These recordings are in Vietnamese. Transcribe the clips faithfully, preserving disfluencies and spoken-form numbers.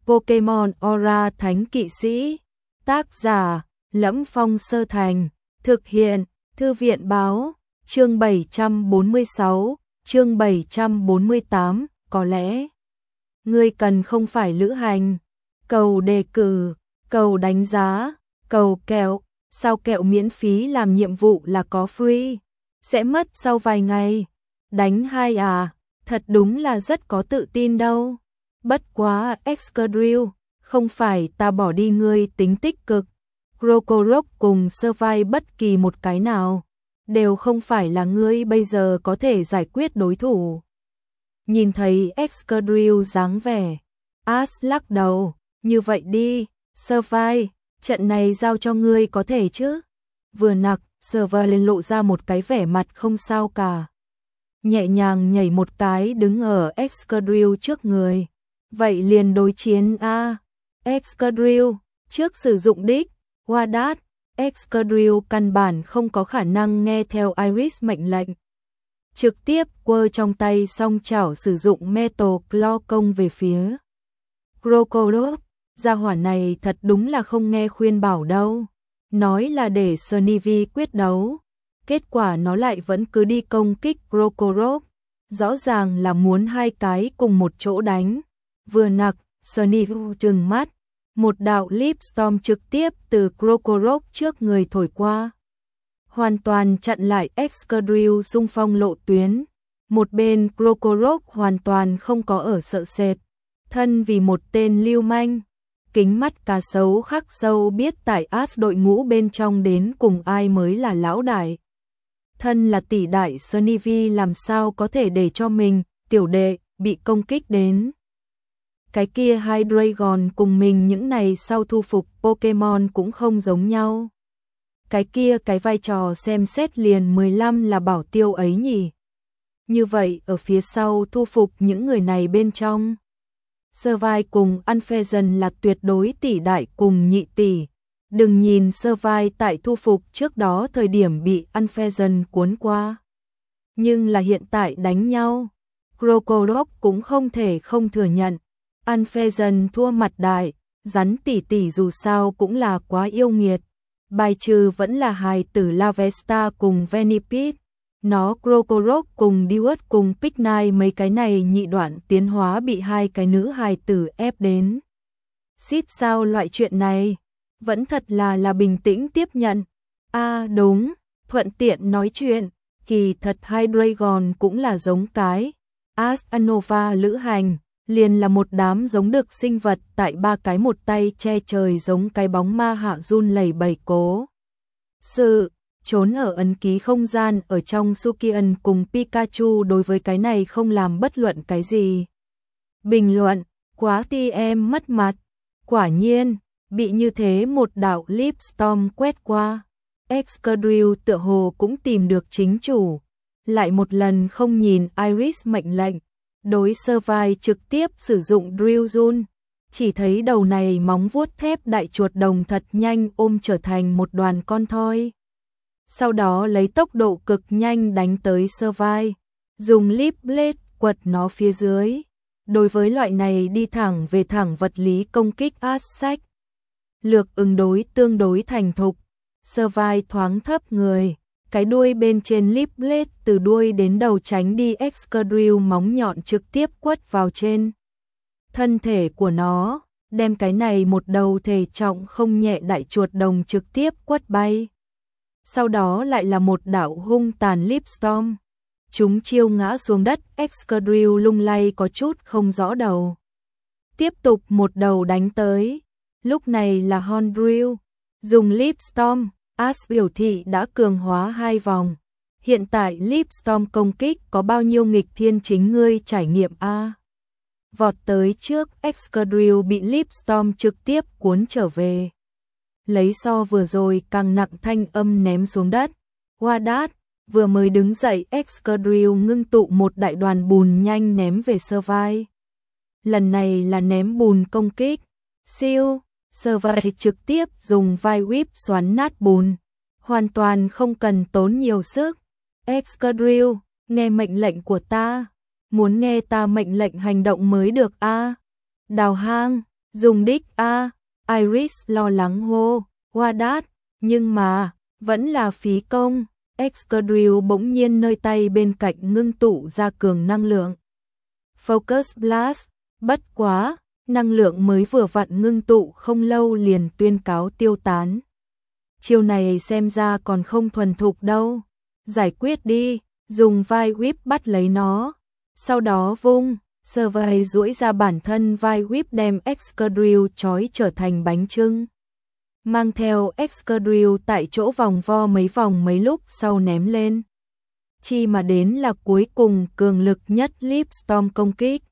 Pokemon Aura Thánh Kỵ Sĩ. Tác giả: Lẫm Phong Sơ Thành. Thực hiện: Thư viện báo. Chương bảy trăm bốn mươi sáu, chương bảy trăm bốn mươi tám, có lẽ ngươi cần không phải lữ hành, cầu đề cử, cầu đánh giá, cầu kẹo, sao kẹo miễn phí làm nhiệm vụ là có free, sẽ mất sau vài ngày. Đánh hai à, thật đúng là rất có tự tin đâu. Bất quá Excadrill, không phải ta bỏ đi ngươi tính tích cực. Krokorok cùng Survive bất kỳ một cái nào, đều không phải là ngươi bây giờ có thể giải quyết đối thủ. Nhìn thấy Excadrill dáng vẻ, Ash lắc đầu, như vậy đi, Survive, trận này giao cho ngươi có thể chứ? Vừa nặc, Survive lên lộ ra một cái vẻ mặt không sao cả. Nhẹ nhàng nhảy một cái đứng ở Excadrill trước người. Vậy liền đối chiến a. À. Excadrill, trước sử dụng đích, Wadat, Excadrill căn bản không có khả năng nghe theo Iris mệnh lệnh. Trực tiếp quơ trong tay song chảo sử dụng Metal Claw công về phía Krokorok. Gia hỏa này thật đúng là không nghe khuyên bảo đâu. Nói là để Snivy quyết đấu. Kết quả nó lại vẫn cứ đi công kích Krokorok. Rõ ràng là muốn hai cái cùng một chỗ đánh. Vừa nặc, Snivy trừng mắt. Một đạo Leaf Storm trực tiếp từ Krokorok trước người thổi qua. Hoàn toàn chặn lại Excadrill xung phong lộ tuyến. Một bên Krokorok hoàn toàn không có ở sợ sệt. Thân vì một tên lưu manh. Kính mắt cá sấu khắc sâu biết tại Ash đội ngũ bên trong đến cùng ai mới là lão đại. Thân là tỷ đại Snivy làm sao có thể để cho mình, tiểu đệ, bị công kích đến. Cái kia Hydreigon cùng mình những này sau thu phục Pokemon cũng không giống nhau. Cái kia cái vai trò xem xét liền mười lăm là bảo tiêu ấy nhỉ. Như vậy ở phía sau thu phục những người này bên trong. Survive cùng Unfezant là tuyệt đối tỷ đại cùng nhị tỷ. Đừng nhìn Survive tại thu phục trước đó thời điểm bị Unfezant cuốn qua. Nhưng là hiện tại đánh nhau, Krokorok cũng không thể không thừa nhận. Unfezant thua mặt đại, rắn tỷ tỷ dù sao cũng là quá yêu nghiệt. Bài trừ vẫn là hài tử Lavesta cùng Venipede. Nó Krokorok cùng Duat cùng Picnine mấy cái này nhị đoạn tiến hóa bị hai cái nữ hài tử ép đến. Xít sao loại chuyện này, vẫn thật là là bình tĩnh tiếp nhận. A à, đúng, thuận tiện nói chuyện, kỳ thật Hydreigon cũng là giống cái. Asanova lữ hành, liền là một đám giống được sinh vật tại ba cái một tay che trời giống cái bóng ma hạ run lẩy bẩy cố. Sự trốn ở ấn ký không gian ở trong Sukian cùng Pikachu đối với cái này không làm bất luận cái gì. Bình luận, quá ti em mất mặt. Quả nhiên, bị như thế một đạo Leaf Storm quét qua. Excadrill tựa hồ cũng tìm được chính chủ. Lại một lần không nhìn Iris mệnh lệnh. Đối Survive trực tiếp sử dụng Drillzone. Chỉ thấy đầu này móng vuốt thép đại chuột đồng thật nhanh ôm trở thành một đoàn con thoi. Sau đó lấy tốc độ cực nhanh đánh tới Survive, dùng Leaf Blade quật nó phía dưới. Đối với loại này đi thẳng về thẳng vật lý công kích Ash sách, lược ứng đối tương đối thành thục. Survive thoáng thấp người, cái đuôi bên trên Leaf Blade từ đuôi đến đầu tránh đi Excadrill móng nhọn trực tiếp quất vào trên thân thể của nó, đem cái này một đầu thể trọng không nhẹ đại chuột đồng trực tiếp quất bay. Sau đó lại là một đạo hung tàn Leaf Storm. Chúng chiêu ngã xuống đất, Excadrill lung lay có chút không rõ đầu. Tiếp tục một đầu đánh tới. Lúc này là Horndrill. Dùng Leaf Storm, Ash biểu thị đã cường hóa hai vòng. Hiện tại Leaf Storm công kích có bao nhiêu nghịch thiên chính ngươi trải nghiệm a. Vọt tới trước, Excadrill bị Leaf Storm trực tiếp cuốn trở về. Lấy so vừa rồi càng nặng thanh âm ném xuống đất. Wadat, vừa mới đứng dậy Excadrill ngưng tụ một đại đoàn bùn nhanh ném về Survive. Lần này là ném bùn công kích. Siêu, Survive trực tiếp dùng vai whip xoắn nát bùn. Hoàn toàn không cần tốn nhiều sức. Excadrill, nghe mệnh lệnh của ta. Muốn nghe ta mệnh lệnh hành động mới được a. À? Đào hang, Dùng đích a, Iris lo lắng hô, Hoa đát, nhưng mà, vẫn là phí công. Excadrill bỗng nhiên nơi tay bên cạnh ngưng tụ ra cường năng lượng. Focus Blast, bất quá, năng lượng mới vừa vặn ngưng tụ không lâu liền tuyên cáo tiêu tán. Chiêu này xem ra còn không thuần thục đâu. Giải quyết đi, dùng vai whip bắt lấy nó. Sau đó vung, Survey duỗi ra bản thân vai whip đem Excadrill trói trở thành bánh chưng. Mang theo Excadrill tại chỗ vòng vo mấy vòng mấy lúc sau ném lên. Chi mà đến là cuối cùng cường lực nhất Leapstorm công kích.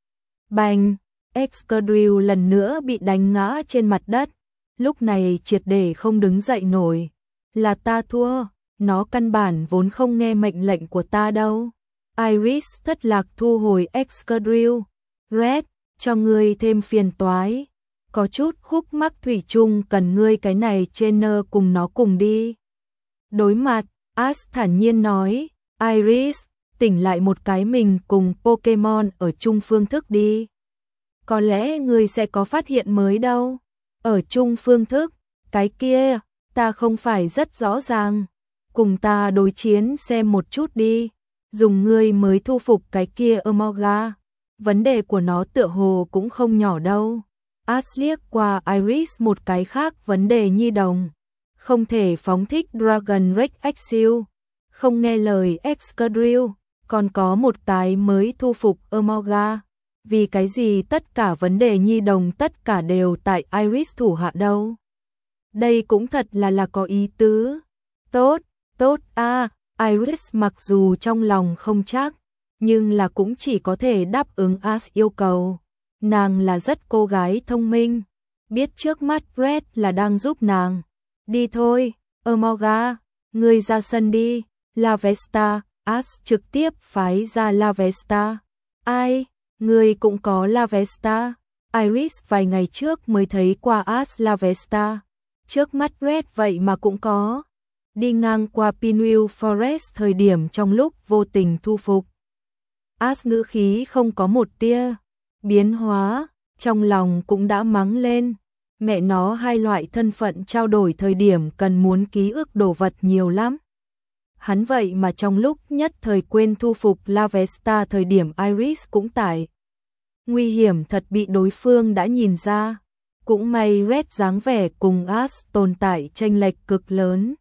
Bành, Excadrill lần nữa bị đánh ngã trên mặt đất. Lúc này triệt để không đứng dậy nổi. Là ta thua, nó căn bản vốn không nghe mệnh lệnh của ta đâu. Iris thất lạc thu hồi Excadrill. Red, cho ngươi thêm phiền toái. Có chút khúc mắc thủy chung cần ngươi cái này trainer cùng nó cùng đi. Đối mặt, Ash thản nhiên nói, Iris, tỉnh lại một cái mình cùng Pokemon ở chung phương thức đi. Có lẽ ngươi sẽ có phát hiện mới đâu. Ở chung phương thức, cái kia, ta không phải rất rõ ràng. Cùng ta đối chiến xem một chút đi. Dùng ngươi mới thu phục cái kia Emolga. Vấn đề của nó tựa hồ cũng không nhỏ đâu. Ash liếc qua Iris một cái khác vấn đề nhi đồng. Không thể phóng thích Dragon Rex Exil. Không nghe lời Excadrill. Còn có một cái mới thu phục Emolga. Vì cái gì tất cả vấn đề nhi đồng tất cả đều tại Iris thủ hạ đâu. Đây cũng thật là là có ý tứ. Tốt, tốt a. À, Iris mặc dù trong lòng không chắc, nhưng là cũng chỉ có thể đáp ứng Ash yêu cầu. Nàng là rất cô gái thông minh, biết trước mắt Red là đang giúp nàng. Đi thôi, Emolga, ngươi ra sân đi. Lavesta, Ash trực tiếp phái ra Lavesta. Ai, ngươi cũng có Lavesta? Iris vài ngày trước mới thấy qua Ash Lavesta. Trước mắt Red vậy mà cũng có. Đi ngang qua Pinwheel Forest thời điểm trong lúc vô tình thu phục. Ash ngữ khí không có một tia biến hóa, trong lòng cũng đã mắng lên. Mẹ nó hai loại thân phận trao đổi thời điểm cần muốn ký ức đồ vật nhiều lắm. Hắn vậy mà trong lúc nhất thời quên thu phục Lavesta thời điểm Iris cũng tại. Nguy hiểm thật bị đối phương đã nhìn ra. Cũng may Red dáng vẻ cùng Ash tồn tại chênh lệch cực lớn.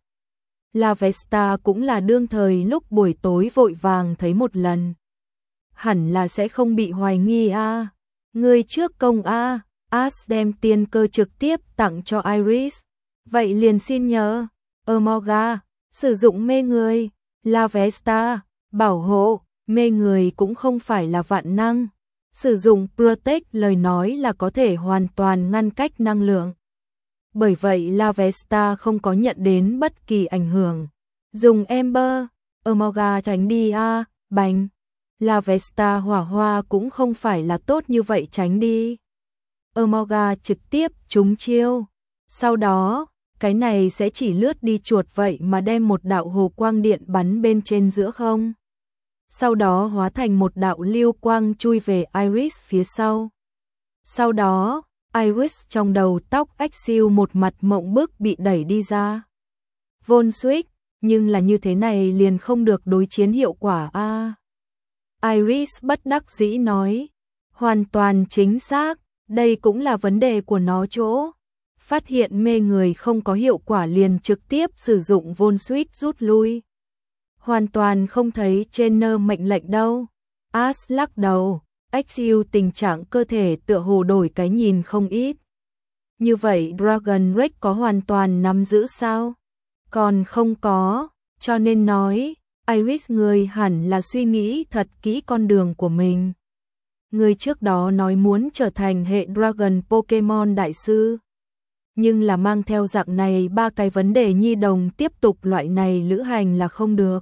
Lavesta cũng là đương thời lúc buổi tối vội vàng thấy một lần. Hẳn là sẽ không bị hoài nghi a. À. Ngươi trước công a. À. Ash đem tiên cơ trực tiếp tặng cho Iris. Vậy liền xin nhờ, Emolga, sử dụng mê người. Lavesta, bảo hộ, mê người cũng không phải là vạn năng. Sử dụng Protect lời nói là có thể hoàn toàn ngăn cách năng lượng. Bởi vậy Lavesta không có nhận đến bất kỳ ảnh hưởng. Dùng Ember, Emolga tránh đi a, à, bành. Lavesta hỏa hoa cũng không phải là tốt như vậy tránh đi. Emolga trực tiếp trúng chiêu. Sau đó, cái này sẽ chỉ lướt đi chuột vậy mà đem một đạo hồ quang điện bắn bên trên giữa không. Sau đó hóa thành một đạo lưu quang chui về Iris phía sau. Sau đó, Iris trong đầu tóc Exil một mặt mộng bức bị đẩy đi ra. Von Switch, nhưng là như thế này liền không được đối chiến hiệu quả a. À. Iris bất đắc dĩ nói, hoàn toàn chính xác, đây cũng là vấn đề của nó chỗ. Phát hiện mê người không có hiệu quả liền trực tiếp sử dụng Von Switch rút lui. Hoàn toàn không thấy trainer mệnh lệnh đâu. Ash lắc đầu, Exil tình trạng cơ thể tựa hồ đổi cái nhìn không ít. Như vậy Dragon Rex có hoàn toàn nắm giữ sao? Còn không có, cho nên nói, Iris người hẳn là suy nghĩ thật kỹ con đường của mình. Người trước đó nói muốn trở thành hệ Dragon Pokemon đại sư. Nhưng là mang theo dạng này ba cái vấn đề nhi đồng tiếp tục loại này lữ hành là không được.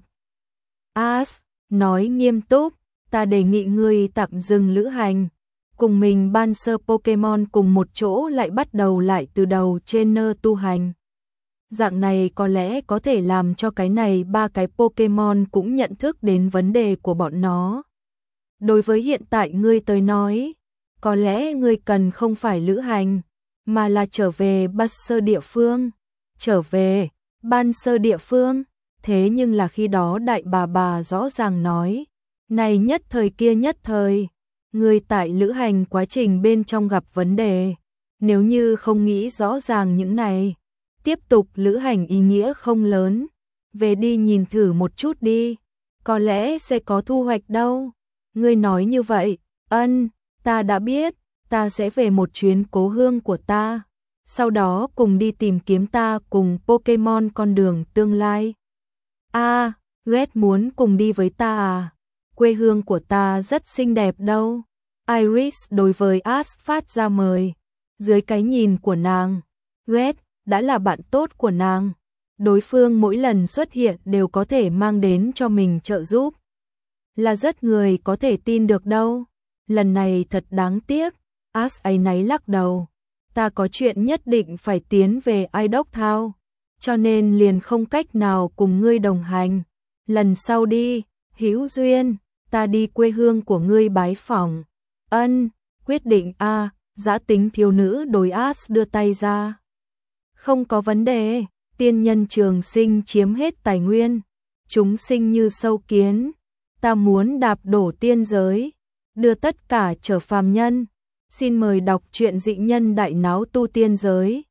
Ash nói nghiêm túc, ta đề nghị ngươi tạm dừng lữ hành, cùng mình ban sơ Pokemon cùng một chỗ lại bắt đầu lại từ đầu trainer tu hành. Dạng này có lẽ có thể làm cho cái này ba cái Pokemon cũng nhận thức đến vấn đề của bọn nó. Đối với hiện tại ngươi tới nói, có lẽ ngươi cần không phải lữ hành, mà là trở về Ban Sơ địa phương. Trở về Ban Sơ địa phương, thế nhưng là khi đó đại bà bà rõ ràng nói, này nhất thời kia nhất thời, ngươi tại lữ hành quá trình bên trong gặp vấn đề, nếu như không nghĩ rõ ràng những này, tiếp tục lữ hành ý nghĩa không lớn, về đi nhìn thử một chút đi, có lẽ sẽ có thu hoạch đâu. Ngươi nói như vậy, ân, ta đã biết, ta sẽ về một chuyến cố hương của ta, sau đó cùng đi tìm kiếm ta cùng Pokemon con đường tương lai. A, à, Red muốn cùng đi với ta à? Quê hương của ta rất xinh đẹp đâu. Iris đối với Ash phát ra mời. Dưới cái nhìn của nàng, Red đã là bạn tốt của nàng. Đối phương mỗi lần xuất hiện đều có thể mang đến cho mình trợ giúp. Là rất người có thể tin được đâu. Lần này thật đáng tiếc. Ash áy náy lắc đầu. Ta có chuyện nhất định phải tiến về Idok Town, cho nên liền không cách nào cùng ngươi đồng hành. Lần sau đi, hữu duyên, ta đi quê hương của ngươi bái phỏng. Ân, quyết định a. À, dã tính thiếu nữ đối Ash đưa tay ra. Không có vấn đề, tiên nhân trường sinh chiếm hết tài nguyên, chúng sinh như sâu kiến, ta muốn đạp đổ tiên giới, đưa tất cả trở phàm nhân. Xin mời đọc truyện Dị Nhân Đại Náo Tu Tiên Giới.